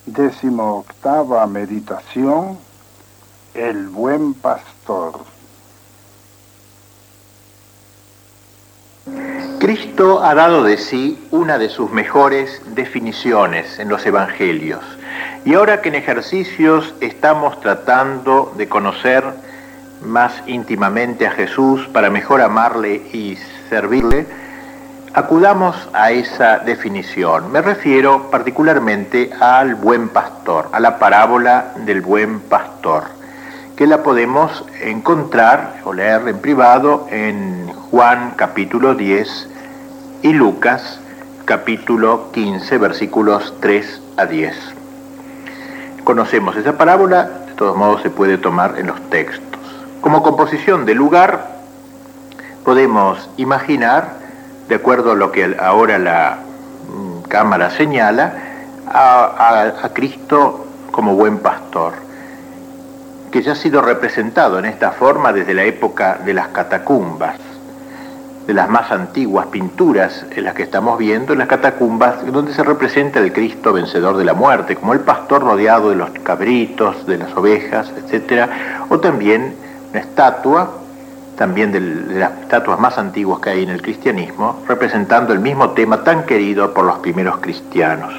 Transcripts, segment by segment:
18ª meditación, el buen pastor. Cristo ha dado de sí una de sus mejores definiciones en los evangelios. Y ahora que en ejercicios estamos tratando de conocer más íntimamente a Jesús para mejor amarle y servirle, acudamos a esa definición. Me refiero particularmente al buen pastor, a la parábola del buen pastor, que la podemos encontrar o leer en privado en Juan capítulo 10 y Lucas capítulo 15, versículos 3 a 10. Conocemos esa parábola, de todos modos se puede tomar en los textos. Como composición de lugar, podemos imaginar, de acuerdo a lo que ahora la cámara señala, a Cristo como buen pastor, que ya ha sido representado en esta forma desde la época de las catacumbas, de las más antiguas pinturas en las que estamos viendo, en las catacumbas, donde se representa el Cristo vencedor de la muerte, como el pastor rodeado de los cabritos, de las ovejas, etc. O también una estatua, también de las estatuas más antiguas que hay en el cristianismo, representando el mismo tema tan querido por los primeros cristianos.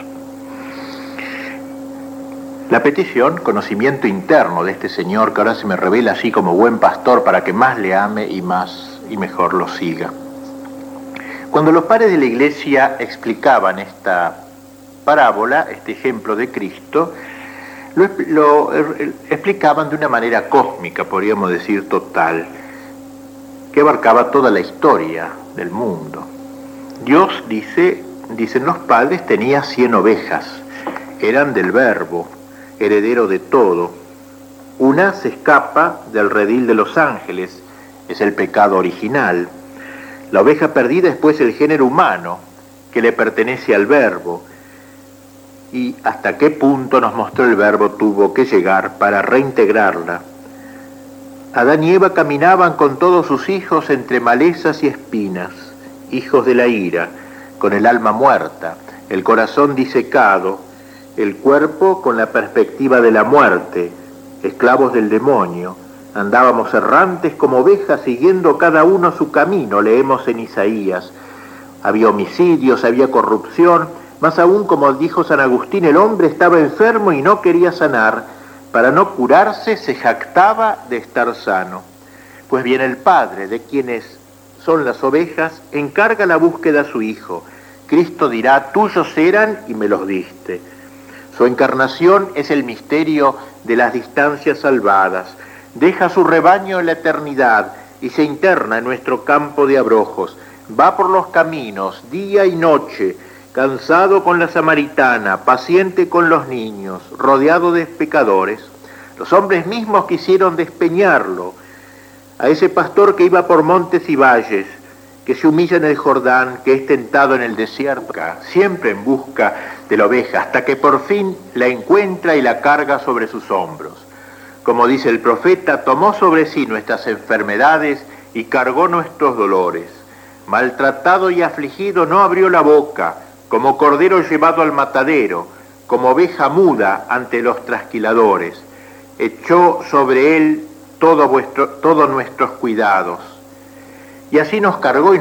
La petición, conocimiento interno de este Señor que ahora se me revela así como buen pastor para que más le ame y mejor lo siga. Cuando los padres de la Iglesia explicaban esta parábola, este ejemplo de Cristo, lo explicaban de una manera cósmica, podríamos decir total, que abarcaba toda la historia del mundo. Dios, dicen los padres, tenía 100 ovejas, eran del Verbo, heredero de todo. Una se escapa del redil de los ángeles, es el pecado original. La oveja perdida es pues el género humano, que le pertenece al Verbo. Y hasta qué punto nos mostró el Verbo tuvo que llegar para reintegrarla. Adán y Eva caminaban con todos sus hijos entre malezas y espinas, hijos de la ira, con el alma muerta, el corazón disecado, el cuerpo con la perspectiva de la muerte, esclavos del demonio. Andábamos errantes como ovejas siguiendo cada uno su camino, leemos en Isaías. Había homicidios, había corrupción, más aún, como dijo San Agustín, el hombre estaba enfermo y no quería sanar. Para no curarse se jactaba de estar sano. Pues bien, el Padre, de quienes son las ovejas, encarga la búsqueda a su Hijo. Cristo dirá, tuyos eran y me los diste. Su encarnación es el misterio de las distancias salvadas. Deja su rebaño en la eternidad y se interna en nuestro campo de abrojos. Va por los caminos, día y noche, cansado con la samaritana, paciente con los niños, rodeado de pecadores. Los hombres mismos quisieron despeñarlo, a ese pastor que iba por montes y valles, que se humilla en el Jordán, que es tentado en el desierto, siempre en busca de la oveja, hasta que por fin la encuentra y la carga sobre sus hombros. Como dice el profeta, tomó sobre sí nuestras enfermedades y cargó nuestros dolores. Maltratado y afligido no abrió la boca, como cordero llevado al matadero, como oveja muda ante los trasquiladores. Echó sobre él todos nuestros cuidados. Y así nos cargó y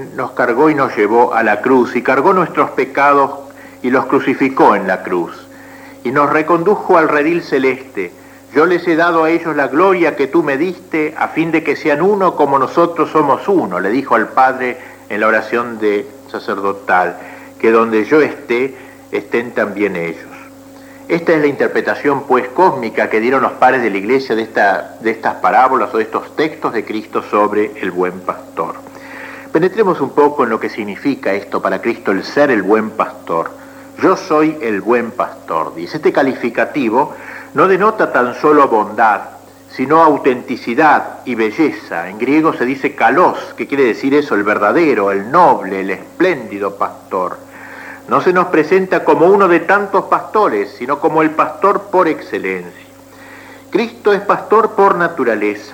nos llevó a la cruz, y cargó nuestros pecados y los crucificó en la cruz. Y nos recondujo al redil celeste. Yo les he dado a ellos la gloria que tú me diste, a fin de que sean uno como nosotros somos uno, le dijo al Padre en la oración sacerdotal, que donde yo esté, estén también ellos. Esta es la interpretación, pues, cósmica que dieron los padres de la Iglesia de estas parábolas o de estos textos de Cristo sobre el buen pastor. Penetremos un poco en lo que significa esto para Cristo, el ser el buen pastor. Yo soy el buen pastor, dice. Este calificativo no denota tan solo bondad, sino autenticidad y belleza. En griego se dice kalos, que quiere decir eso, el verdadero, el noble, el espléndido pastor. No se nos presenta como uno de tantos pastores, sino como el pastor por excelencia. Cristo es pastor por naturaleza.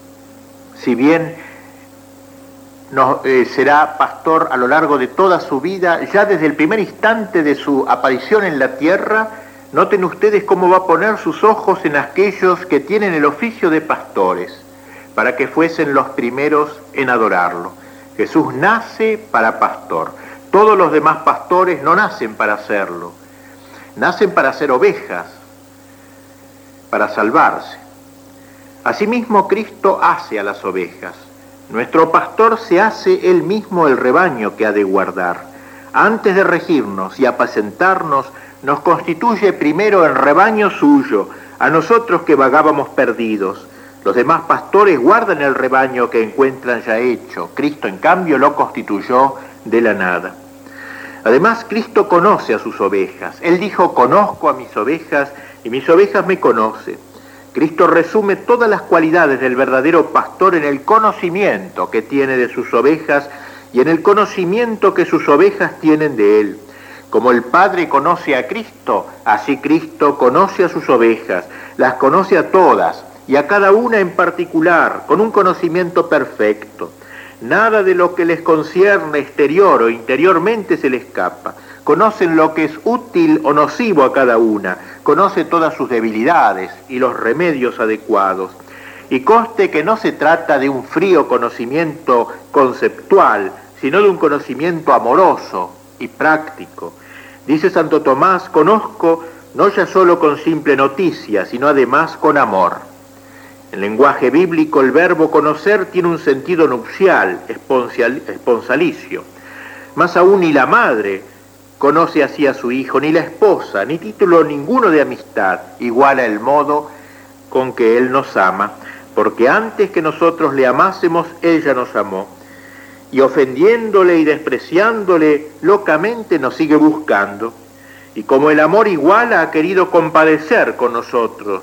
Si bien será pastor a lo largo de toda su vida, ya desde el primer instante de su aparición en la tierra, Noten ustedes cómo va a poner sus ojos en aquellos que tienen el oficio de pastores, para que fuesen los primeros en adorarlo. Jesús nace para pastor. Todos los demás pastores no nacen para hacerlo. Nacen para ser ovejas, para salvarse. Asimismo, Cristo hace a las ovejas. Nuestro pastor se hace él mismo el rebaño que ha de guardar. Antes de regirnos y apacentarnos, nos constituye primero en rebaño suyo, a nosotros que vagábamos perdidos. Los demás pastores guardan el rebaño que encuentran ya hecho. Cristo, en cambio, lo constituyó de la nada. Además, Cristo conoce a sus ovejas. Él dijo, conozco a mis ovejas y mis ovejas me conocen. Cristo resume todas las cualidades del verdadero pastor en el conocimiento que tiene de sus ovejas y en el conocimiento que sus ovejas tienen de él. Como el Padre conoce a Cristo, así Cristo conoce a sus ovejas, las conoce a todas y a cada una en particular, con un conocimiento perfecto. Nada de lo que les concierne exterior o interiormente se le escapa. Conocen lo que es útil o nocivo a cada una, conoce todas sus debilidades y los remedios adecuados. Y conste que no se trata de un frío conocimiento conceptual, sino de un conocimiento amoroso y práctico. Dice Santo Tomás, conozco no ya solo con simple noticia, sino además con amor. En lenguaje bíblico el verbo conocer tiene un sentido nupcial, esponsalicio. Más aún ni la madre conoce así a su hijo, ni la esposa, ni título ninguno de amistad, iguala el modo con que él nos ama, porque antes que nosotros le amásemos, ella nos amó. Y ofendiéndole y despreciándole, locamente nos sigue buscando. Y como el amor iguala, ha querido compadecer con nosotros,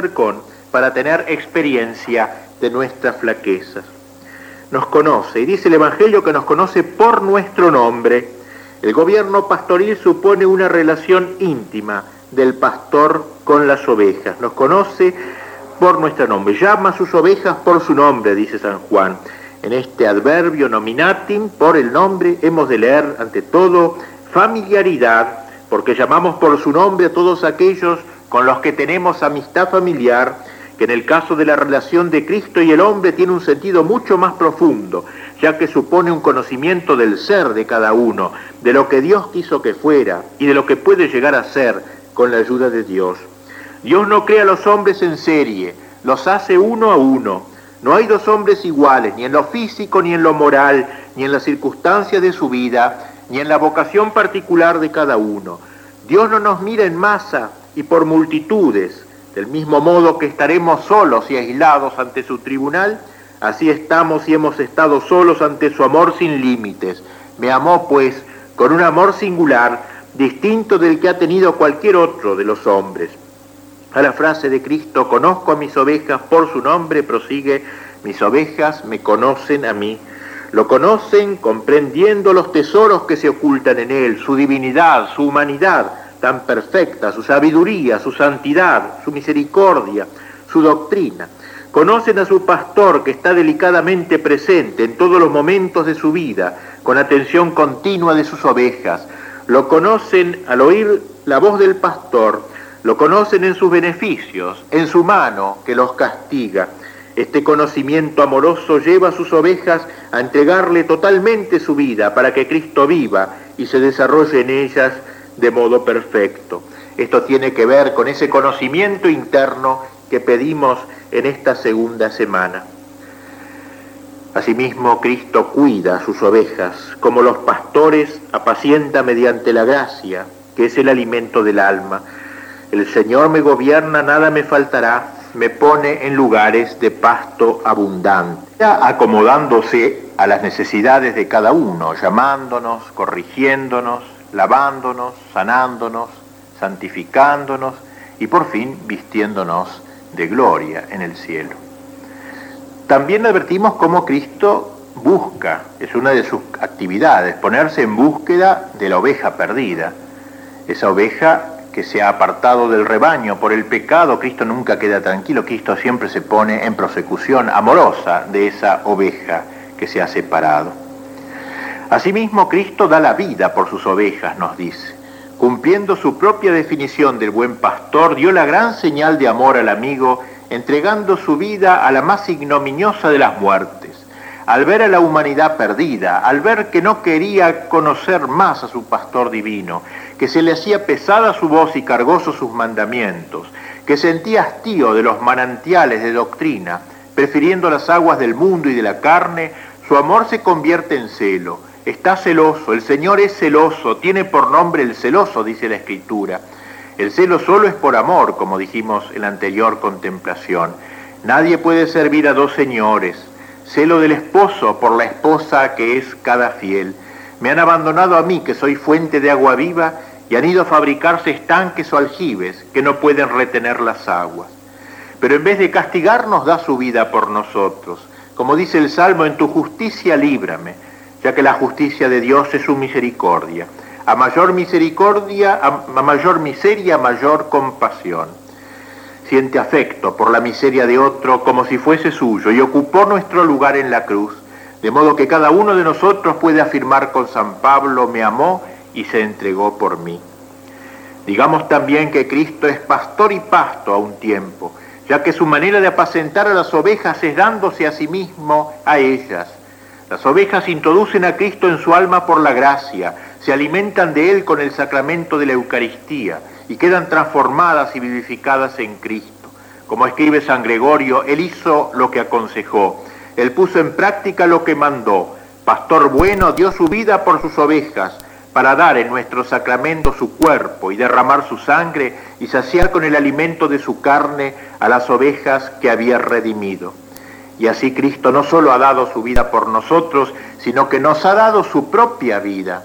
para tener experiencia de nuestras flaquezas. Nos conoce, y dice el Evangelio que nos conoce por nuestro nombre. El gobierno pastoril supone una relación íntima del pastor con las ovejas. Nos conoce por nuestro nombre, llama a sus ovejas por su nombre, dice San Juan. En este adverbio nominatim, por el nombre, hemos de leer ante todo familiaridad, porque llamamos por su nombre a todos aquellos con los que tenemos amistad familiar, que en el caso de la relación de Cristo y el hombre tiene un sentido mucho más profundo, ya que supone un conocimiento del ser de cada uno, de lo que Dios quiso que fuera y de lo que puede llegar a ser con la ayuda de Dios. Dios no crea a los hombres en serie, los hace uno a uno. No hay dos hombres iguales, ni en lo físico, ni en lo moral, ni en las circunstancias de su vida, ni en la vocación particular de cada uno. Dios no nos mira en masa y por multitudes. Del mismo modo que estaremos solos y aislados ante su tribunal, así estamos y hemos estado solos ante su amor sin límites. Me amó, pues, con un amor singular, distinto del que ha tenido cualquier otro de los hombres. A la frase de Cristo, conozco a mis ovejas por su nombre, prosigue, mis ovejas me conocen a mí. Lo conocen comprendiendo los tesoros que se ocultan en él, su divinidad, su humanidad tan perfecta, su sabiduría, su santidad, su misericordia, su doctrina. Conocen a su pastor que está delicadamente presente en todos los momentos de su vida, con atención continua de sus ovejas. Lo conocen al oír la voz del pastor, lo conocen en sus beneficios, en su mano que los castiga. Este conocimiento amoroso lleva a sus ovejas a entregarle totalmente su vida para que Cristo viva y se desarrolle en ellas de modo perfecto. Esto tiene que ver con ese conocimiento interno que pedimos en esta segunda semana. Asimismo, Cristo cuida a sus ovejas, como los pastores apacienta mediante la gracia, que es el alimento del alma. El Señor me gobierna, nada me faltará, me pone en lugares de pasto abundante, acomodándose a las necesidades de cada uno, llamándonos, corrigiéndonos, lavándonos, sanándonos, santificándonos y por fin vistiéndonos de gloria en el cielo. También advertimos cómo Cristo busca, es una de sus actividades, ponerse en búsqueda de la oveja perdida, esa oveja que se ha apartado del rebaño por el pecado. Cristo nunca queda tranquilo, Cristo siempre se pone en prosecución amorosa de esa oveja que se ha separado. Asimismo, Cristo da la vida por sus ovejas, nos dice. cumpliendo su propia definición del buen pastor, dio la gran señal de amor al amigo, entregando su vida a la más ignominiosa de las muertes. Al ver a la humanidad perdida, al ver que no quería conocer más a su pastor divino, que se le hacía pesada su voz y cargosos sus mandamientos, que sentía hastío de los manantiales de doctrina, prefiriendo las aguas del mundo y de la carne, su amor se convierte en celo. Está celoso, el Señor es celoso, tiene por nombre el celoso, dice la Escritura. El celo solo es por amor, como dijimos en la anterior contemplación. Nadie puede servir a dos señores. Celo del esposo por la esposa que es cada fiel. Me han abandonado a mí, que soy fuente de agua viva, y han ido a fabricarse estanques o aljibes que no pueden retener las aguas. Pero en vez de castigarnos, da su vida por nosotros. Como dice el Salmo, en tu justicia líbrame, ya que la justicia de Dios es su misericordia. A mayor misericordia, a mayor miseria, mayor compasión. Siente afecto por la miseria de otro como si fuese suyo y ocupó nuestro lugar en la cruz, de modo que cada uno de nosotros puede afirmar con San Pablo, me amó y se entregó por mí. Digamos también que Cristo es pastor y pasto a un tiempo, ya que su manera de apacentar a las ovejas es dándose a sí mismo a ellas. Las ovejas introducen a Cristo en su alma por la gracia, se alimentan de Él con el sacramento de la Eucaristía y quedan transformadas y vivificadas en Cristo. Como escribe San Gregorio, Él hizo lo que aconsejó, Él puso en práctica lo que mandó. Pastor bueno, dio su vida por sus ovejas, para dar en nuestro sacramento su cuerpo y derramar su sangre y saciar con el alimento de su carne a las ovejas que había redimido. Y así Cristo no solo ha dado su vida por nosotros, sino que nos ha dado su propia vida.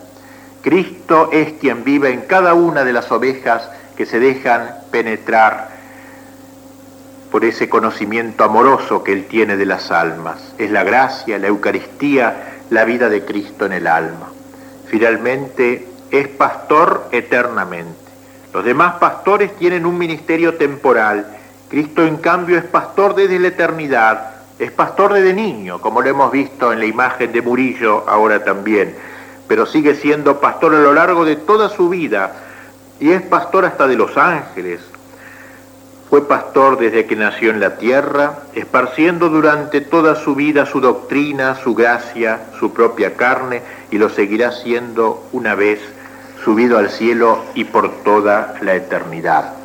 Cristo es quien vive en cada una de las ovejas que se dejan penetrar por ese conocimiento amoroso que Él tiene de las almas. Es la gracia, la Eucaristía, la vida de Cristo en el alma. Finalmente, es pastor eternamente. Los demás pastores tienen un ministerio temporal. Cristo, en cambio, es pastor desde la eternidad. Es pastor desde niño, como lo hemos visto en la imagen de Murillo ahora también, pero sigue siendo pastor a lo largo de toda su vida y es pastor hasta de los ángeles. Fue pastor desde que nació en la tierra, esparciendo durante toda su vida su doctrina, su gracia, su propia carne, y lo seguirá siendo una vez subido al cielo y por toda la eternidad.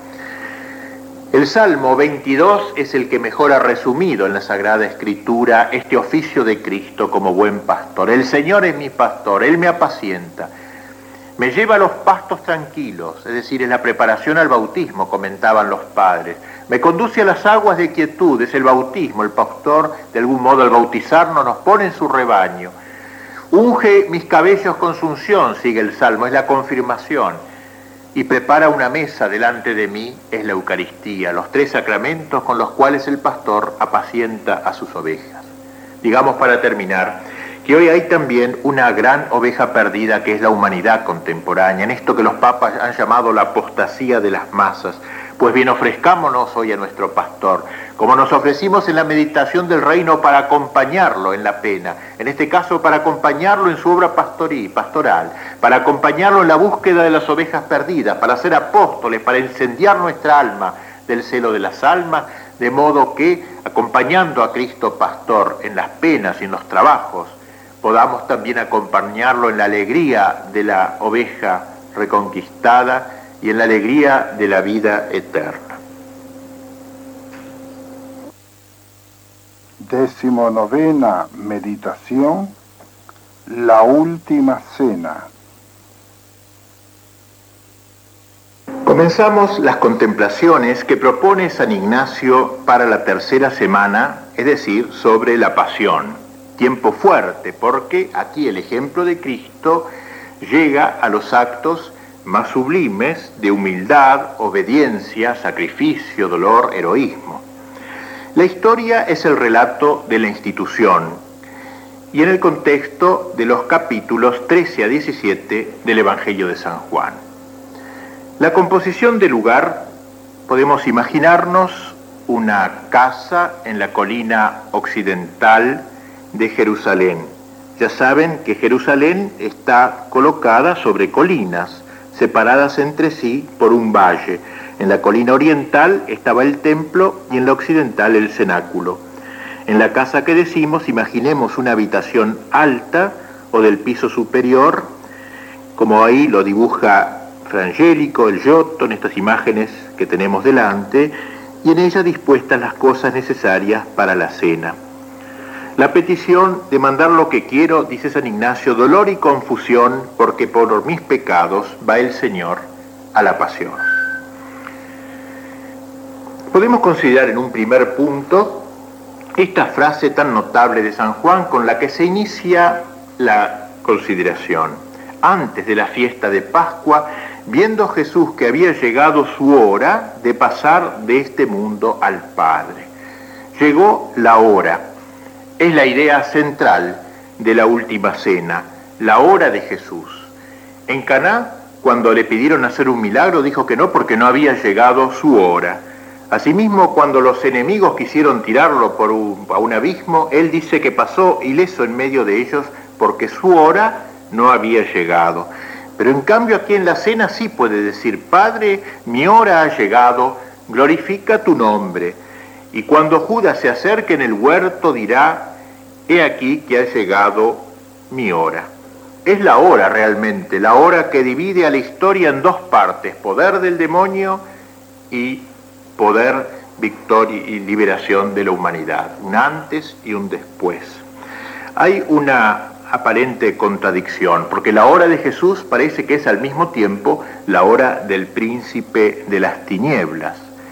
El Salmo 22 es el que mejor ha resumido en la Sagrada Escritura este oficio de Cristo como buen pastor. El Señor es mi pastor, Él me apacienta, me lleva a los pastos tranquilos, es decir, es la preparación al bautismo, comentaban los padres. Me conduce a las aguas de quietud, es el bautismo, el pastor de algún modo al bautizarnos nos pone en su rebaño. Unge mis cabellos con su unción, sigue el Salmo, es la confirmación. Y prepara una mesa delante de mí, es la Eucaristía, los tres sacramentos con los cuales el pastor apacienta a sus ovejas. Digamos para terminar, que hoy hay también una gran oveja perdida que es la humanidad contemporánea, en esto que los papas han llamado la apostasía de las masas. Pues bien, ofrezcámonos hoy a nuestro pastor, como nos ofrecimos en la meditación del reino para acompañarlo en la pena, en este caso para acompañarlo en su obra pastoral, para acompañarlo en la búsqueda de las ovejas perdidas, para ser apóstoles, para incendiar nuestra alma del celo de las almas, de modo que, acompañando a Cristo pastor en las penas y en los trabajos, podamos también acompañarlo en la alegría de la oveja reconquistada y en la alegría de la vida eterna. 19ª meditación, la última cena. Comenzamos las contemplaciones que propone San Ignacio para la tercera semana, es decir, sobre la pasión. Tiempo fuerte, porque aquí el ejemplo de Cristo llega a los actos más sublimes de humildad, obediencia, sacrificio, dolor, heroísmo. La historia es el relato de la institución y en el contexto de los capítulos 13 a 17 del Evangelio de San Juan. La composición del lugar, podemos imaginarnos una casa en la colina occidental de Jerusalén. Ya saben que Jerusalén está colocada sobre colinas, separadas entre sí por un valle. En la colina oriental estaba el templo y en la occidental el cenáculo. En la casa que decimos, imaginemos una habitación alta o del piso superior, como ahí lo dibuja Frangélico, el Giotto, en estas imágenes que tenemos delante, y en ella dispuestas las cosas necesarias para la cena. La petición de mandar lo que quiero, dice San Ignacio, dolor y confusión, porque por mis pecados va el Señor a la pasión. Podemos considerar en un primer punto esta frase tan notable de San Juan con la que se inicia la consideración. Antes de la fiesta de Pascua, viendo Jesús que había llegado su hora de pasar de este mundo al Padre. Llegó la hora. Es la idea central de la última cena, la hora de Jesús. En Caná, cuando le pidieron hacer un milagro, dijo que no porque no había llegado su hora. Asimismo, cuando los enemigos quisieron tirarlo a un abismo, él dice que pasó ileso en medio de ellos porque su hora no había llegado. Pero en cambio aquí en la cena sí puede decir, Padre, mi hora ha llegado, glorifica tu nombre. Y cuando Judas se acerque en el huerto dirá, he aquí que ha llegado mi hora. Es la hora realmente, la hora que divide a la historia en dos partes, poder del demonio y poder, victoria y liberación de la humanidad, un antes y un después. Hay una aparente contradicción, porque la hora de Jesús parece que es al mismo tiempo la hora del príncipe de las tinieblas,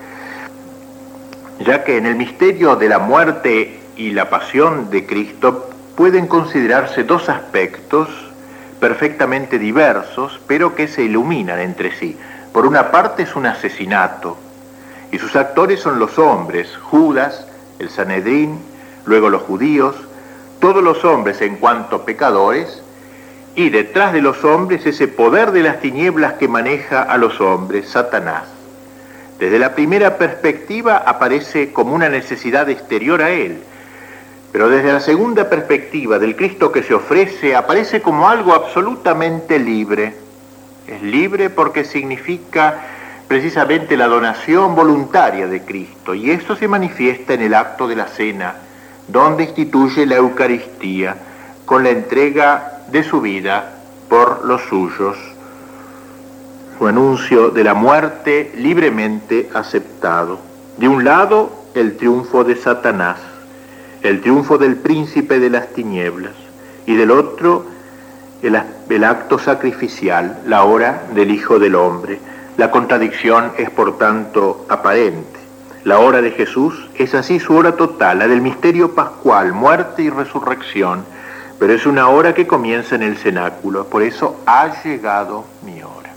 ya que en el misterio de la muerte y la pasión de Cristo pueden considerarse dos aspectos perfectamente diversos, pero que se iluminan entre sí. Por una parte es un asesinato, y sus actores son los hombres, Judas, el Sanedrín, luego los judíos, todos los hombres en cuanto pecadores, y detrás de los hombres ese poder de las tinieblas que maneja a los hombres, Satanás. Desde la primera perspectiva aparece como una necesidad exterior a él, pero desde la segunda perspectiva del Cristo que se ofrece aparece como algo absolutamente libre. Es libre porque significa precisamente la donación voluntaria de Cristo, y esto se manifiesta en el acto de la cena, donde instituye la Eucaristía con la entrega de su vida por los suyos, su anuncio de la muerte libremente aceptado. De un lado, el triunfo de Satanás, el triunfo del príncipe de las tinieblas, y del otro, el acto sacrificial, la hora del Hijo del Hombre. La contradicción es, por tanto, aparente. La hora de Jesús es así su hora total, la del misterio pascual, muerte y resurrección, pero es una hora que comienza en el cenáculo, por eso ha llegado mi hora.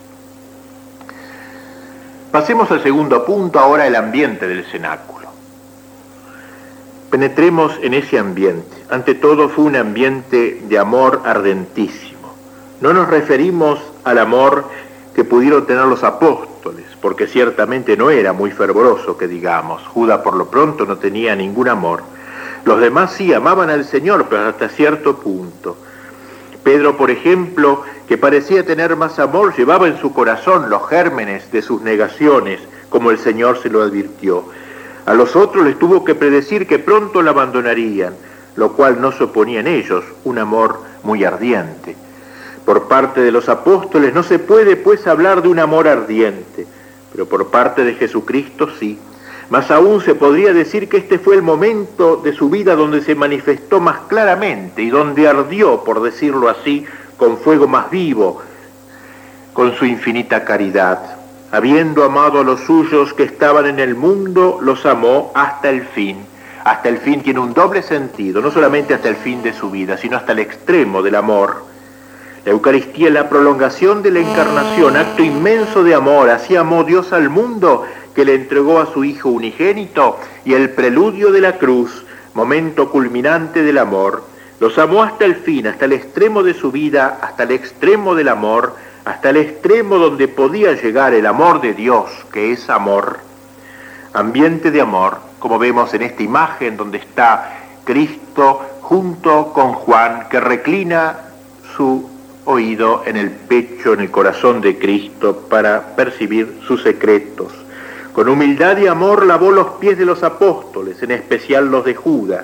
Pasemos al segundo punto, ahora el ambiente del cenáculo. Penetremos en ese ambiente. Ante todo fue un ambiente de amor ardentísimo. No nos referimos al amor que pudieron tener los apóstoles, porque ciertamente no era muy fervoroso, que digamos. Judas por lo pronto no tenía ningún amor. Los demás sí amaban al Señor, pero hasta cierto punto. Pedro, por ejemplo, que parecía tener más amor, llevaba en su corazón los gérmenes de sus negaciones, como el Señor se lo advirtió. A los otros les tuvo que predecir que pronto la abandonarían, lo cual no se oponía en ellos, un amor muy ardiente. Por parte de los apóstoles no se puede, pues, hablar de un amor ardiente, pero por parte de Jesucristo sí. Más aún se podría decir que este fue el momento de su vida donde se manifestó más claramente y donde ardió, por decirlo así, con fuego más vivo, con su infinita caridad. Habiendo amado a los suyos que estaban en el mundo, los amó hasta el fin. Hasta el fin tiene un doble sentido, no solamente hasta el fin de su vida, sino hasta el extremo del amor. La Eucaristía es la prolongación de la encarnación, acto inmenso de amor. Así amó Dios al mundo, que le entregó a su Hijo unigénito, y el preludio de la cruz, momento culminante del amor. Los amó hasta el fin, hasta el extremo de su vida, hasta el extremo del amor, hasta el extremo donde podía llegar el amor de Dios, que es amor. Ambiente de amor, como vemos en esta imagen donde está Cristo junto con Juan, que reclina su oído en el pecho, en el corazón de Cristo, para percibir sus secretos. Con humildad y amor lavó los pies de los apóstoles, en especial los de Judas,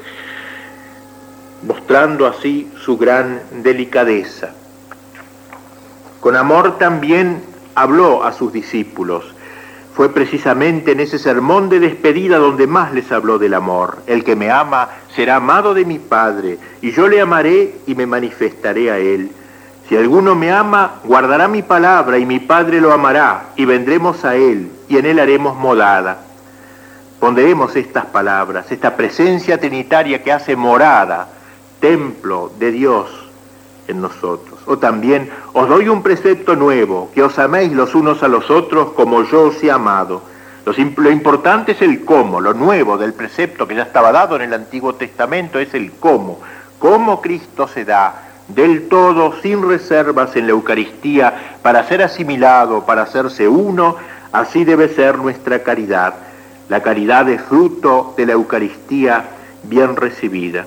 mostrando así su gran delicadeza. Con amor también habló a sus discípulos. Fue precisamente en ese sermón de despedida donde más les habló del amor. El que me ama será amado de mi Padre, y yo le amaré y me manifestaré a él. Si alguno me ama, guardará mi palabra, y mi Padre lo amará, y vendremos a él, y en él haremos morada. Ponderemos estas palabras, esta presencia trinitaria que hace morada, templo de Dios en nosotros. O también, os doy un precepto nuevo, que os améis los unos a los otros como yo os he amado. Lo importante es el cómo. Lo nuevo del precepto que ya estaba dado en el Antiguo Testamento es el cómo. Cómo Cristo se da del todo, sin reservas en la Eucaristía, para ser asimilado, para hacerse uno. Así debe ser nuestra caridad. La caridad es fruto de la Eucaristía bien recibida.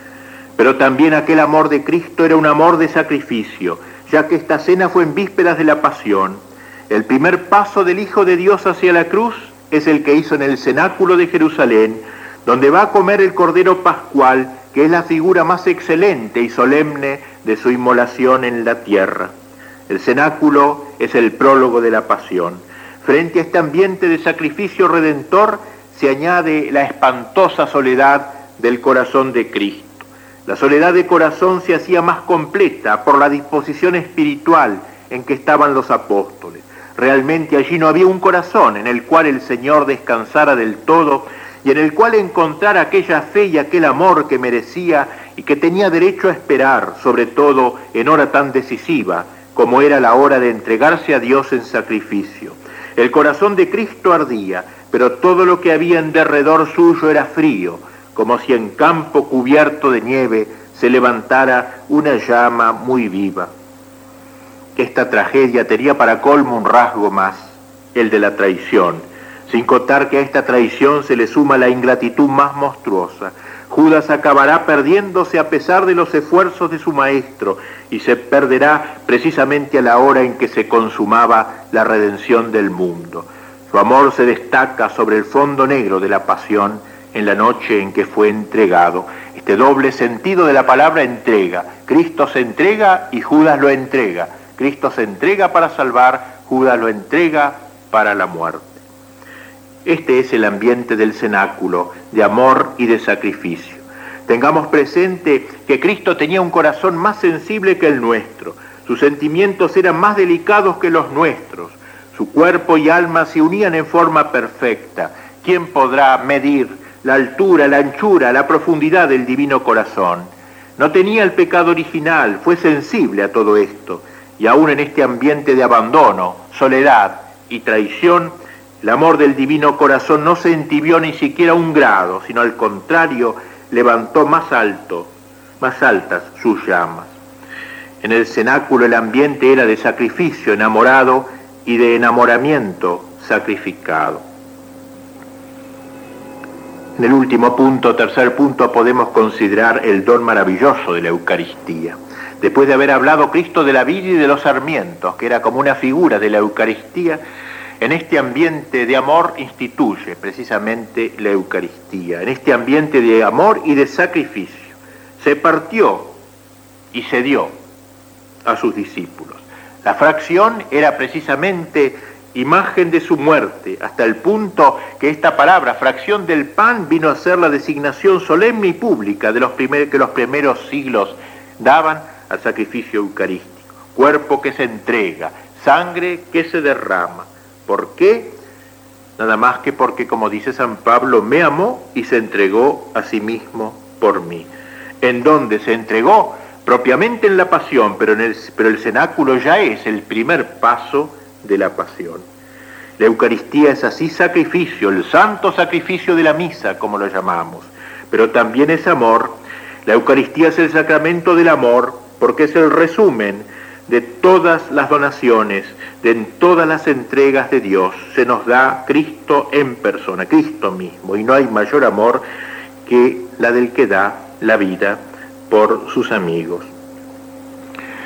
Pero también aquel amor de Cristo era un amor de sacrificio, ya que esta cena fue en vísperas de la pasión. El primer paso del Hijo de Dios hacia la cruz es el que hizo en el cenáculo de Jerusalén, donde va a comer el Cordero Pascual, que es la figura más excelente y solemne de su inmolación en la tierra. El cenáculo es el prólogo de la pasión. Frente a este ambiente de sacrificio redentor se añade la espantosa soledad del corazón de Cristo. La soledad de corazón se hacía más completa por la disposición espiritual en que estaban los apóstoles. Realmente allí no había un corazón en el cual el Señor descansara del todo y en el cual encontrara aquella fe y aquel amor que merecía y que tenía derecho a esperar, sobre todo en hora tan decisiva como era la hora de entregarse a Dios en sacrificio. El corazón de Cristo ardía, pero todo lo que había en derredor suyo era frío, como si en campo cubierto de nieve se levantara una llama muy viva. Esta tragedia tenía para colmo un rasgo más, el de la traición, sin contar que a esta traición se le suma la ingratitud más monstruosa. Judas acabará perdiéndose a pesar de los esfuerzos de su maestro y se perderá precisamente a la hora en que se consumaba la redención del mundo. Su amor se destaca sobre el fondo negro de la pasión en la noche en que fue entregado. Este doble sentido de la palabra entrega. Cristo se entrega y Judas lo entrega. Cristo se entrega para salvar, Judas lo entrega para la muerte. Este es el ambiente del cenáculo, de amor y de sacrificio. Tengamos presente que Cristo tenía un corazón más sensible que el nuestro. Sus sentimientos eran más delicados que los nuestros. Su cuerpo y alma se unían en forma perfecta. ¿Quién podrá medir la altura, la anchura, la profundidad del divino corazón? No tenía el pecado original, fue sensible a todo esto, y aún en este ambiente de abandono, soledad y traición, el amor del divino corazón no se entibió ni siquiera un grado, sino al contrario, levantó más altas sus llamas. En el cenáculo el ambiente era de sacrificio enamorado y de enamoramiento sacrificado. En el último punto, tercer punto, podemos considerar el don maravilloso de la Eucaristía. Después de haber hablado Cristo de la vid y de los sarmientos, que era como una figura de la Eucaristía, en este ambiente de amor instituye precisamente la Eucaristía. En este ambiente de amor y de sacrificio se partió y se dio a sus discípulos. La fracción era precisamente imagen de su muerte, hasta el punto que esta palabra, fracción del pan, vino a ser la designación solemne y pública de que los primeros siglos daban al sacrificio eucarístico. Cuerpo que se entrega, sangre que se derrama. ¿Por qué? Nada más que porque, como dice San Pablo, me amó y se entregó a sí mismo por mí. ¿En dónde se entregó? Propiamente en la pasión, pero el cenáculo ya es el primer paso de la pasión. La Eucaristía es así sacrificio, el santo sacrificio de la misa, como lo llamamos, pero también es amor. La Eucaristía es el sacramento del amor, porque es el resumen de todas las donaciones, de todas las entregas de Dios. Se nos da Cristo en persona, Cristo mismo, y no hay mayor amor que la del que da la vida por sus amigos.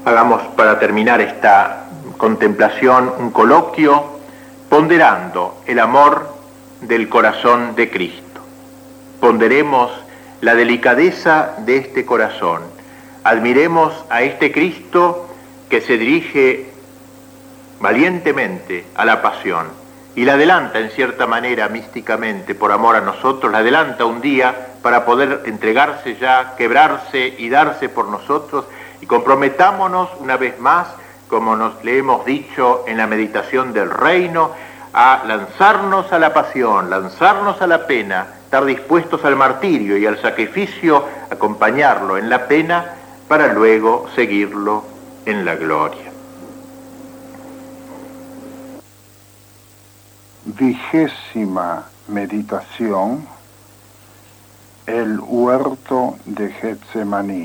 Hagamos para terminar esta contemplación un coloquio ponderando el amor del corazón de Cristo. Ponderemos la delicadeza de este corazón. Admiremos a este Cristo que se dirige valientemente a la pasión y la adelanta en cierta manera místicamente por amor a nosotros, la adelanta un día para poder entregarse ya, quebrarse y darse por nosotros, y comprometámonos una vez más, como le hemos dicho en la meditación del reino, a lanzarnos a la pasión, lanzarnos a la pena, estar dispuestos al martirio y al sacrificio, acompañarlo en la pena para luego seguirlo en la gloria. 20ª meditación, el huerto de Getsemaní.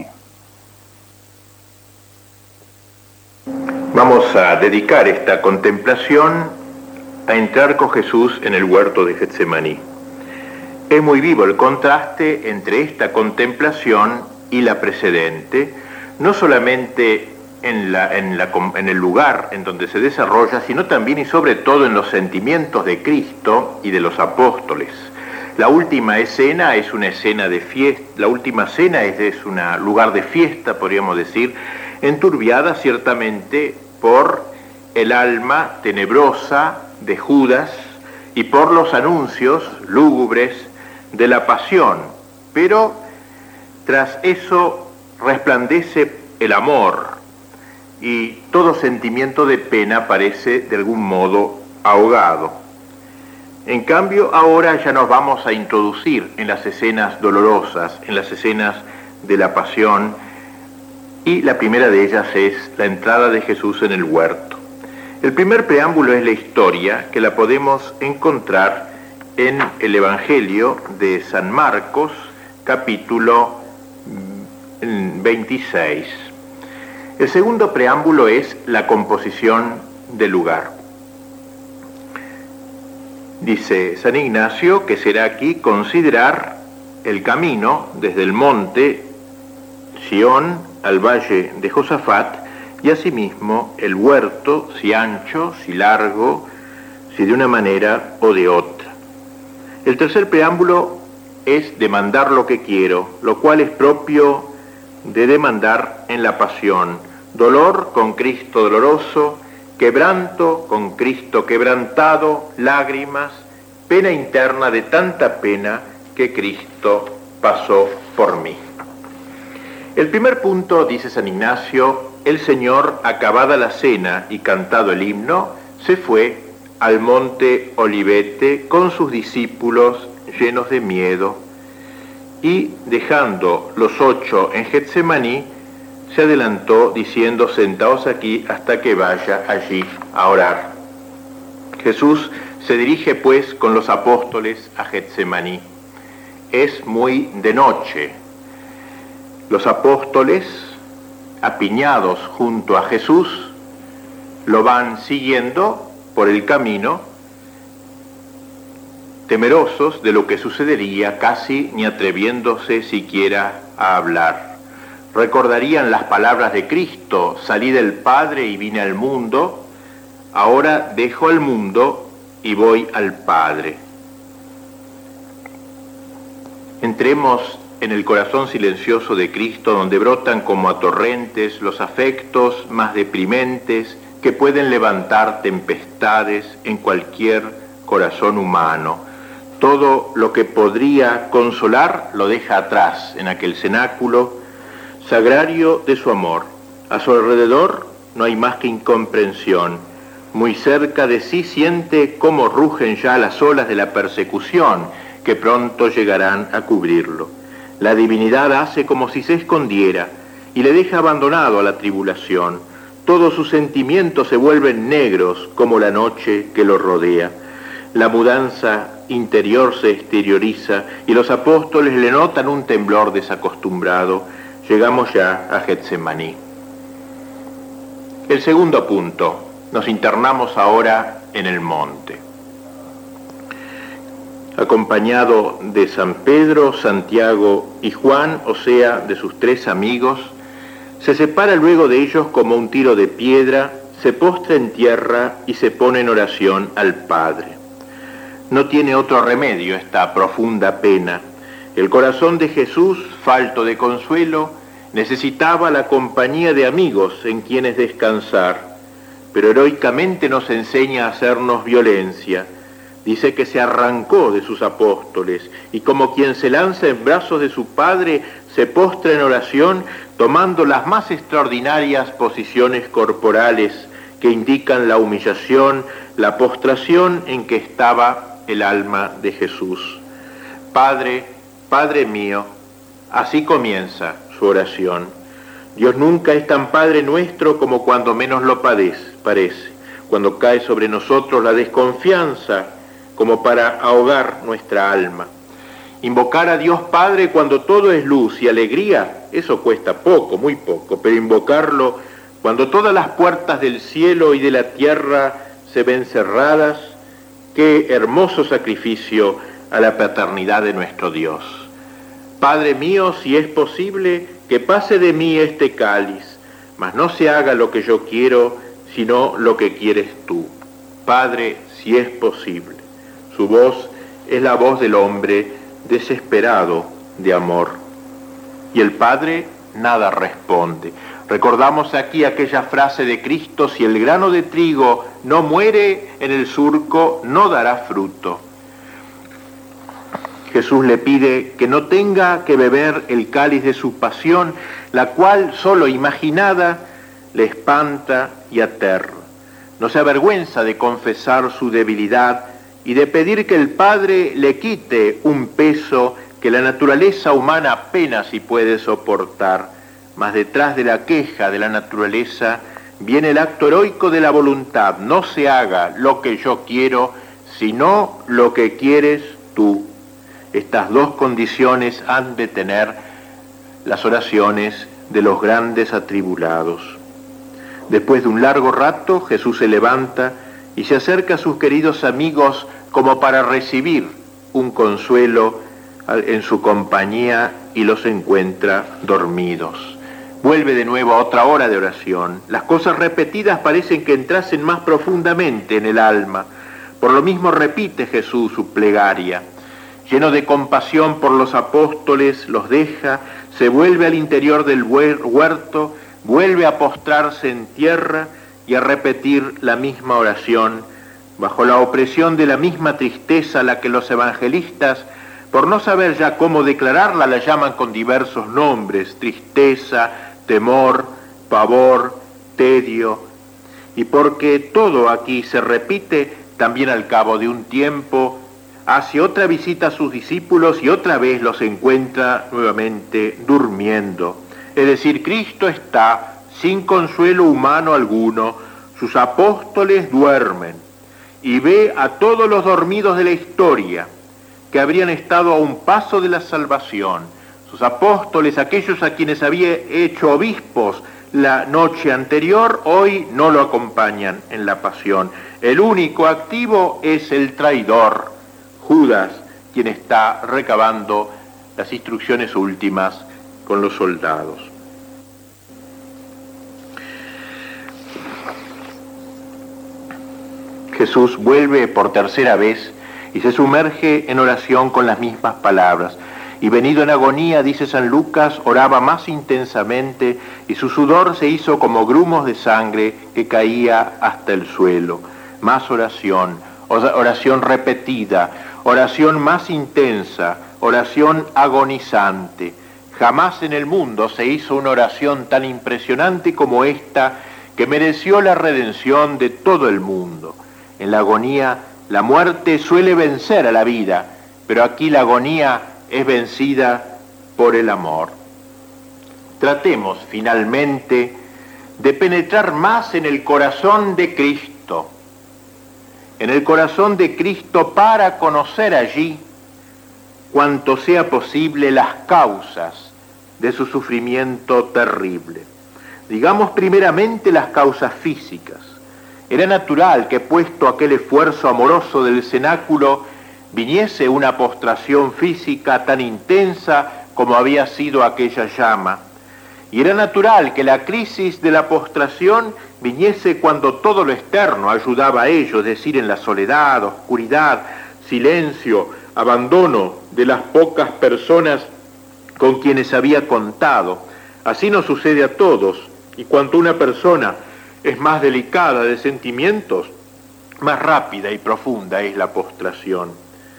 Vamos a dedicar esta contemplación a entrar con Jesús en el huerto de Getsemaní. Es muy vivo el contraste entre esta contemplación y la precedente, no solamente en el lugar en donde se desarrolla, sino también y sobre todo en los sentimientos de Cristo y de los apóstoles. La última escena es una escena de fiesta, la última cena es un lugar de fiesta, podríamos decir, enturbiada ciertamente por el alma tenebrosa de Judas y por los anuncios lúgubres de la pasión, pero tras eso resplandece el amor y todo sentimiento de pena parece de algún modo ahogado. En cambio, ahora ya nos vamos a introducir en las escenas dolorosas, en las escenas de la pasión, y la primera de ellas es la entrada de Jesús en el huerto. El primer preámbulo es la historia, que la podemos encontrar en el Evangelio de San Marcos, capítulo 26. El segundo preámbulo es la composición del lugar. Dice San Ignacio que será aquí considerar el camino desde el monte Sión al valle de Josafat, y asimismo el huerto, si ancho, si largo, si de una manera o de otra. El tercer preámbulo es demandar lo que quiero, lo cual es propio de demandar en la pasión: dolor con Cristo doloroso, quebranto con Cristo quebrantado, lágrimas, pena interna de tanta pena que Cristo pasó por mí. El primer punto, dice San Ignacio: el Señor, acabada la cena y cantado el himno, se fue al monte Olivete con sus discípulos llenos de miedo, y dejando los 8 en Getsemaní, se adelantó diciendo: sentaos aquí hasta que vaya allí a orar. Jesús se dirige pues con los apóstoles a Getsemaní. Es muy de noche. Los apóstoles, apiñados junto a Jesús, lo van siguiendo por el camino, temerosos de lo que sucedería, casi ni atreviéndose siquiera a hablar. Recordarían las palabras de Cristo: salí del Padre y vine al mundo, ahora dejo al mundo y voy al Padre. Entremos en el corazón silencioso de Cristo, donde brotan como a torrentes los afectos más deprimentes que pueden levantar tempestades en cualquier corazón humano. Todo lo que podría consolar lo deja atrás en aquel cenáculo sagrario de su amor. A su alrededor no hay más que incomprensión. Muy cerca de sí siente cómo rugen ya las olas de la persecución que pronto llegarán a cubrirlo. La divinidad hace como si se escondiera y le deja abandonado a la tribulación. Todos sus sentimientos se vuelven negros como la noche que lo rodea. La mudanza interior se exterioriza y los apóstoles le notan un temblor desacostumbrado. Llegamos ya a Getsemaní. El segundo punto. Nos internamos ahora en el monte. Acompañado de San Pedro, Santiago y Juan, o sea, de sus 3 amigos, Se separa luego de ellos como un tiro de piedra, se postra en tierra y se pone en oración al Padre. No tiene otro remedio esta profunda pena. El corazón de Jesús, falto de consuelo, necesitaba la compañía de amigos en quienes descansar, pero heroicamente nos enseña a hacernos violencia. Dice que se arrancó de sus apóstoles y como quien se lanza en brazos de su Padre, se postra en oración tomando las más extraordinarias posiciones corporales que indican la humillación, la postración en que estaba el alma de Jesús. Padre, Padre mío, así comienza su oración. Dios nunca es tan Padre nuestro como cuando menos lo parece, cuando cae sobre nosotros la desconfianza como para ahogar nuestra alma. Invocar a Dios Padre cuando todo es luz y alegría, eso cuesta poco, muy poco, pero invocarlo cuando todas las puertas del cielo y de la tierra se ven cerradas, qué hermoso sacrificio a la paternidad de nuestro Dios. Padre mío, si es posible, que pase de mí este cáliz, mas no se haga lo que yo quiero, sino lo que quieres tú. Padre, si es posible. Su voz es la voz del hombre desesperado de amor. Y el Padre nada responde. Recordamos aquí aquella frase de Cristo: si el grano de trigo no muere en el surco, no dará fruto. Jesús le pide que no tenga que beber el cáliz de su pasión, la cual, solo imaginada, le espanta y aterra. No se avergüenza de confesar su debilidad y de pedir que el Padre le quite un peso que la naturaleza humana apenas si puede soportar. Mas detrás de la queja de la naturaleza viene el acto heroico de la voluntad. No se haga lo que yo quiero, sino lo que quieres tú. Estas dos condiciones han de tener las oraciones de los grandes atribulados. Después de un largo rato, Jesús se levanta y se acerca a sus queridos amigos como para recibir un consuelo en su compañía y los encuentra dormidos. Vuelve de nuevo a otra hora de oración. Las cosas repetidas parecen que entrasen más profundamente en el alma. Por lo mismo repite Jesús su plegaria. Lleno de compasión por los apóstoles, los deja, se vuelve al interior del huerto, vuelve a postrarse en tierra y a repetir la misma oración, bajo la opresión de la misma tristeza a la que los evangelistas, por no saber ya cómo declararla, la llaman con diversos nombres: tristeza, temor, pavor, tedio. Y porque todo aquí se repite, también al cabo de un tiempo hace otra visita a sus discípulos y otra vez los encuentra nuevamente durmiendo. Es decir, Cristo está sin consuelo humano alguno, sus apóstoles duermen, y ve a todos los dormidos de la historia, que habrían estado a un paso de la salvación. Sus apóstoles, aquellos a quienes había hecho obispos la noche anterior, hoy no lo acompañan en la pasión. El único activo es el traidor, Judas, quien está recabando las instrucciones últimas con los soldados. Jesús vuelve por tercera vez y se sumerge en oración con las mismas palabras. Y venido en agonía, dice San Lucas, oraba más intensamente y su sudor se hizo como grumos de sangre que caía hasta el suelo. Más oración, oración repetida, oración más intensa, oración agonizante. Jamás en el mundo se hizo una oración tan impresionante como esta, que mereció la redención de todo el mundo. En la agonía, la muerte suele vencer a la vida, pero aquí la agonía es vencida por el amor. Tratemos finalmente de penetrar más en el corazón de Cristo, para conocer allí, cuanto sea posible, las causas de su sufrimiento terrible. Digamos primeramente las causas físicas. Era natural que, puesto aquel esfuerzo amoroso del cenáculo, viniese una postración física tan intensa como había sido aquella llama. Y era natural que la crisis de la postración viniese cuando todo lo externo ayudaba a ello, es decir, en la soledad, oscuridad, silencio, abandono de las pocas personas con quienes había contado. Así nos sucede a todos, y cuanto una persona es más delicada de sentimientos, más rápida y profunda es la postración.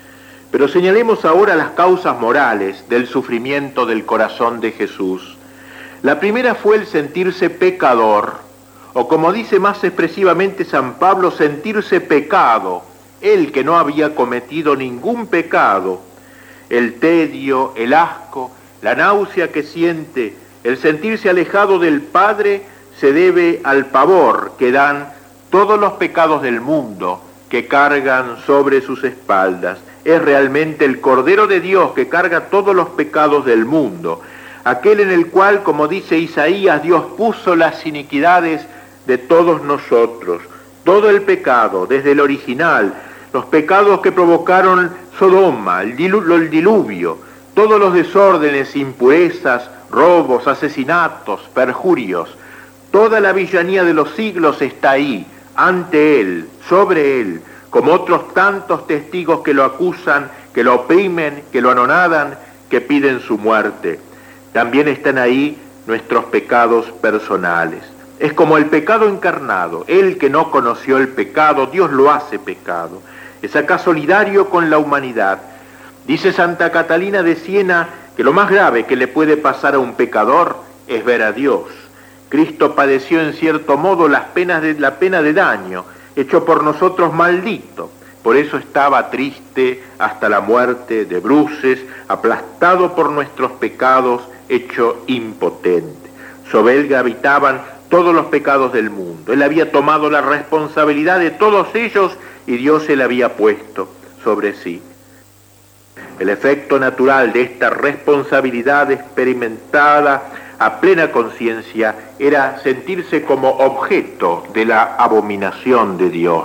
Pero señalemos ahora las causas morales del sufrimiento del corazón de Jesús. La primera fue el sentirse pecador, o como dice más expresivamente San Pablo, sentirse pecado, él que no había cometido ningún pecado. El tedio, el asco, la náusea que siente, el sentirse alejado del Padre, se debe al pavor que dan todos los pecados del mundo que cargan sobre sus espaldas. Es realmente el Cordero de Dios que carga todos los pecados del mundo, aquel en el cual, como dice Isaías, Dios puso las iniquidades de todos nosotros, todo el pecado, desde el original, los pecados que provocaron Sodoma, el diluvio, todos los desórdenes, impurezas, robos, asesinatos, perjurios, toda la villanía de los siglos está ahí, ante él, sobre él, como otros tantos testigos que lo acusan, que lo oprimen, que lo anonadan, que piden su muerte. También están ahí nuestros pecados personales. Es como el pecado encarnado. Él que no conoció el pecado, Dios lo hace pecado. Es acá solidario con la humanidad. Dice Santa Catalina de Siena que lo más grave que le puede pasar a un pecador es ver a Dios. Cristo padeció en cierto modo la pena de daño, hecho por nosotros maldito. Por eso estaba triste hasta la muerte, de bruces, aplastado por nuestros pecados, hecho impotente. Sobre él gravitaban todos los pecados del mundo. Él había tomado la responsabilidad de todos ellos y Dios se la había puesto sobre sí. El efecto natural de esta responsabilidad experimentada a plena conciencia era sentirse como objeto de la abominación de Dios.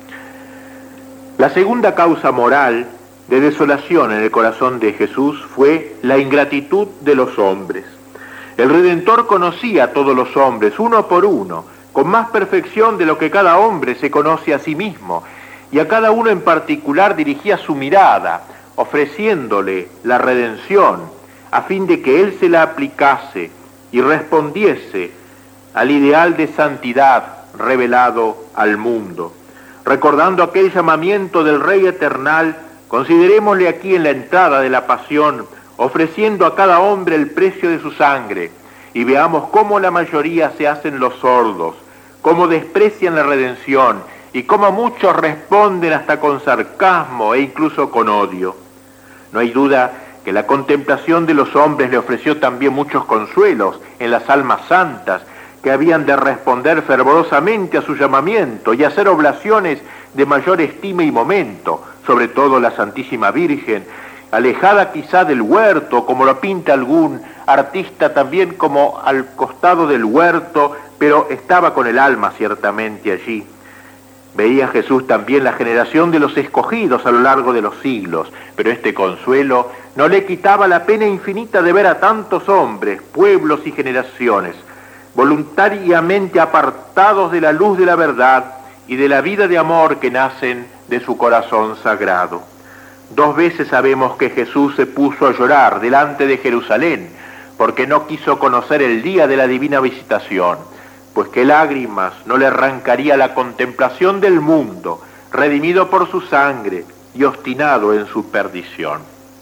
La segunda causa moral de desolación en el corazón de Jesús fue la ingratitud de los hombres. El Redentor conocía a todos los hombres, uno por uno, con más perfección de lo que cada hombre se conoce a sí mismo, y a cada uno en particular dirigía su mirada, ofreciéndole la redención, a fin de que él se la aplicase y respondiese al ideal de santidad revelado al mundo. Recordando aquel llamamiento del Rey Eternal, considerémosle aquí en la entrada de la pasión, ofreciendo a cada hombre el precio de su sangre, y veamos cómo la mayoría se hacen los sordos, cómo desprecian la redención, y cómo muchos responden hasta con sarcasmo e incluso con odio. No hay duda que la contemplación de los hombres le ofreció también muchos consuelos en las almas santas, que habían de responder fervorosamente a su llamamiento y hacer oblaciones de mayor estima y momento, sobre todo la Santísima Virgen, alejada quizá del huerto, como lo pinta algún artista también como al costado del huerto, pero estaba con el alma ciertamente allí. Veía Jesús también la generación de los escogidos a lo largo de los siglos, pero este consuelo no le quitaba la pena infinita de ver a tantos hombres, pueblos y generaciones, voluntariamente apartados de la luz de la verdad y de la vida de amor que nacen de su corazón sagrado. 2 veces sabemos que Jesús se puso a llorar delante de Jerusalén, porque no quiso conocer el día de la divina visitación, pues que lágrimas no le arrancaría la contemplación del mundo, redimido por su sangre y obstinado en su perdición.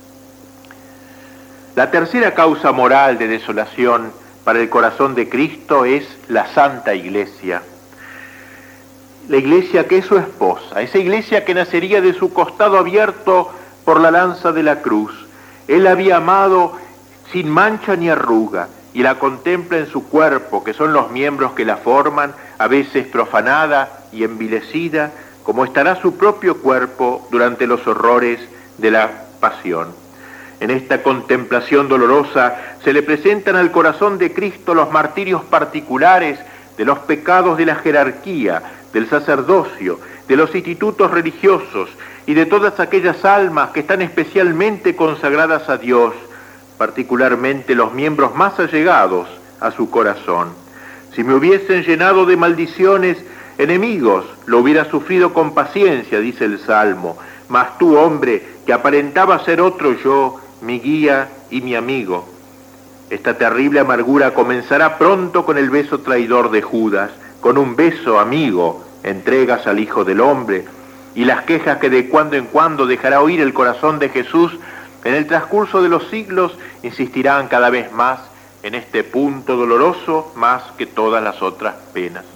La tercera causa moral de desolación para el corazón de Cristo es la Santa Iglesia. La Iglesia que es su esposa, esa Iglesia que nacería de su costado abierto por la lanza de la cruz. Él había amado sin mancha ni arruga, y la contempla en su cuerpo, que son los miembros que la forman, a veces profanada y envilecida, como estará su propio cuerpo durante los horrores de la pasión. En esta contemplación dolorosa se le presentan al corazón de Cristo los martirios particulares de los pecados de la jerarquía, del sacerdocio, de los institutos religiosos y de todas aquellas almas que están especialmente consagradas a Dios, particularmente los miembros más allegados a su corazón. Si me hubiesen llenado de maldiciones enemigos, lo hubiera sufrido con paciencia, dice el Salmo. Mas tú, hombre, que aparentaba ser otro yo, mi guía y mi amigo. Esta terrible amargura comenzará pronto con el beso traidor de Judas, con un beso amigo, entregas al Hijo del Hombre, y las quejas que de cuando en cuando dejará oír el corazón de Jesús en el transcurso de los siglos insistirán cada vez más en este punto doloroso más que todas las otras penas.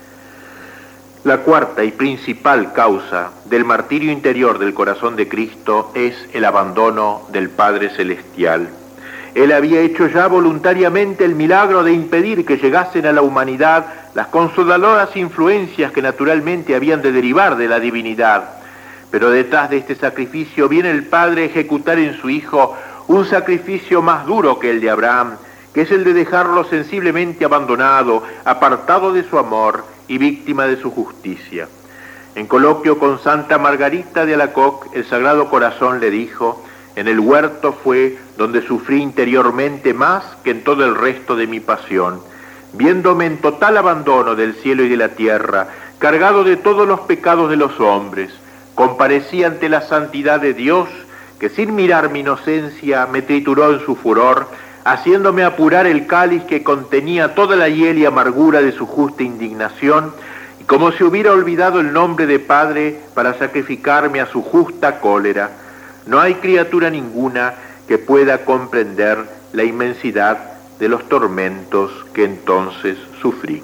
La cuarta y principal causa del martirio interior del corazón de Cristo es el abandono del Padre Celestial. Él había hecho ya voluntariamente el milagro de impedir que llegasen a la humanidad las consoladoras influencias que naturalmente habían de derivar de la divinidad. Pero detrás de este sacrificio viene el Padre a ejecutar en su Hijo un sacrificio más duro que el de Abraham, que es el de dejarlo sensiblemente abandonado, apartado de su amor y víctima de su justicia. En coloquio con Santa Margarita de Alacoque, el Sagrado Corazón le dijo: en el huerto fue donde sufrí interiormente más que en todo el resto de mi pasión. Viéndome en total abandono del cielo y de la tierra, cargado de todos los pecados de los hombres, comparecí ante la santidad de Dios, que sin mirar mi inocencia me trituró en su furor, haciéndome apurar el cáliz que contenía toda la hiel y amargura de su justa indignación, y como si hubiera olvidado el nombre de Padre para sacrificarme a su justa cólera. No hay criatura ninguna que pueda comprender la inmensidad de los tormentos que entonces sufrí.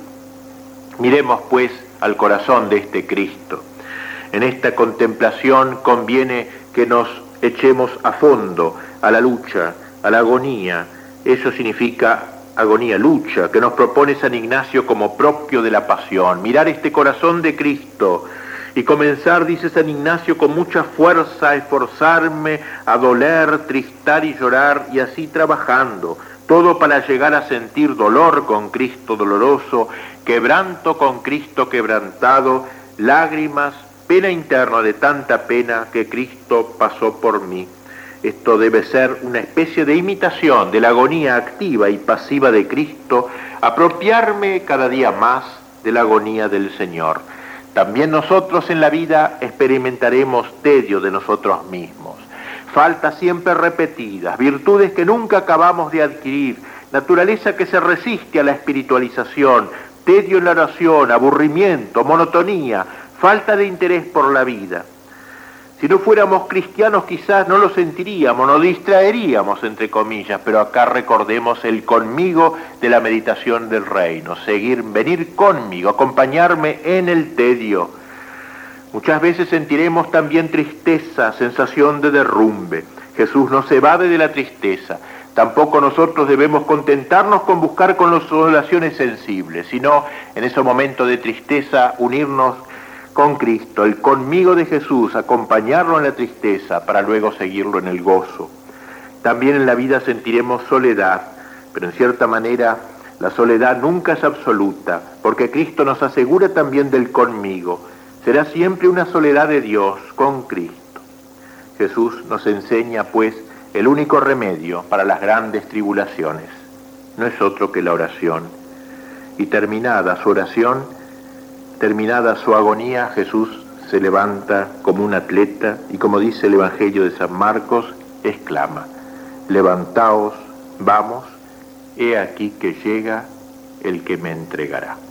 Miremos pues al corazón de este Cristo. En esta contemplación conviene que nos echemos a fondo a la lucha, a la agonía. Eso significa agonía, lucha, que nos propone San Ignacio como propio de la pasión. Mirar este corazón de Cristo y comenzar, dice San Ignacio, con mucha fuerza a esforzarme, a doler, tristar y llorar, y así trabajando, todo para llegar a sentir dolor con Cristo doloroso, quebranto con Cristo quebrantado, lágrimas, pena interna de tanta pena que Cristo pasó por mí. Esto debe ser una especie de imitación de la agonía activa y pasiva de Cristo, apropiarme cada día más de la agonía del Señor. También nosotros en la vida experimentaremos tedio de nosotros mismos, faltas siempre repetidas, virtudes que nunca acabamos de adquirir, naturaleza que se resiste a la espiritualización, tedio en la oración, aburrimiento, monotonía, falta de interés por la vida. Si no fuéramos cristianos quizás no lo sentiríamos, nos distraeríamos entre comillas, pero acá recordemos el conmigo de la meditación del reino, venir conmigo, acompañarme en el tedio. Muchas veces sentiremos también tristeza, sensación de derrumbe. Jesús nos evade de la tristeza. Tampoco nosotros debemos contentarnos con buscar consolaciones sensibles, sino en esos momentos de tristeza unirnos con Cristo, el conmigo de Jesús, acompañarlo en la tristeza para luego seguirlo en el gozo. También en la vida sentiremos soledad, pero en cierta manera la soledad nunca es absoluta, porque Cristo nos asegura también del conmigo. Será siempre una soledad de Dios con Cristo. Jesús nos enseña, pues, el único remedio para las grandes tribulaciones. No es otro que la oración. Y terminada su oración, terminada su agonía, Jesús se levanta como un atleta y, como dice el Evangelio de San Marcos, exclama: levantaos, vamos, he aquí que llega el que me entregará.